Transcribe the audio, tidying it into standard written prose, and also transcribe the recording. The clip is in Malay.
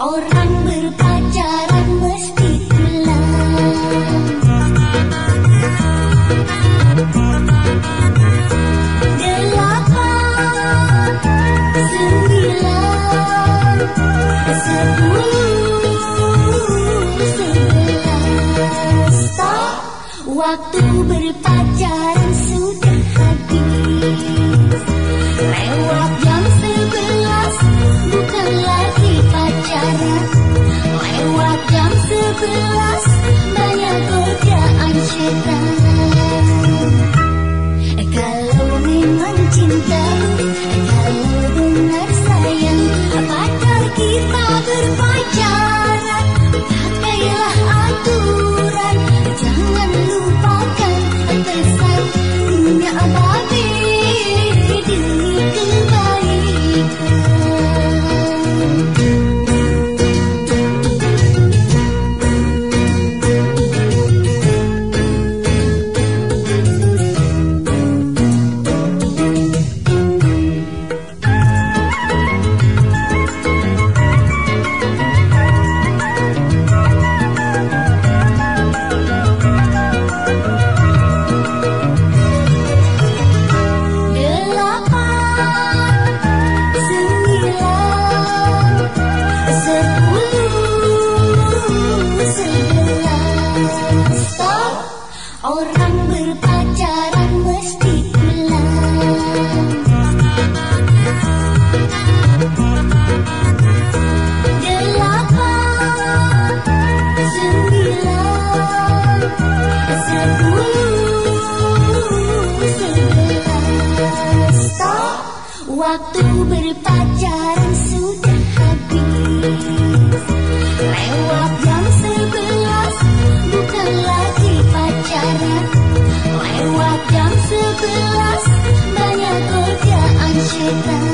Orang berpacaran mesti pulang. 8, 9, 10, 11. Waktu berpacaran sudah habis. Lewat jam 11 bukan lagi pacaran. Lewat jam 11 banyak godaan syaitan. Kalau memang cinta, kalau benar sayang, apakah kita berpacaran? Pakailah aturan, jangan lupakan pesan dunia abadi demi kebaikan. Orang berpacaran mesti pulang. 8, 9, 10, 11. Waktu berpacaran sudah habis. Lewat jam 11 bukan lagi pacaran. Lewat jam 11 banyak godaan syaitan.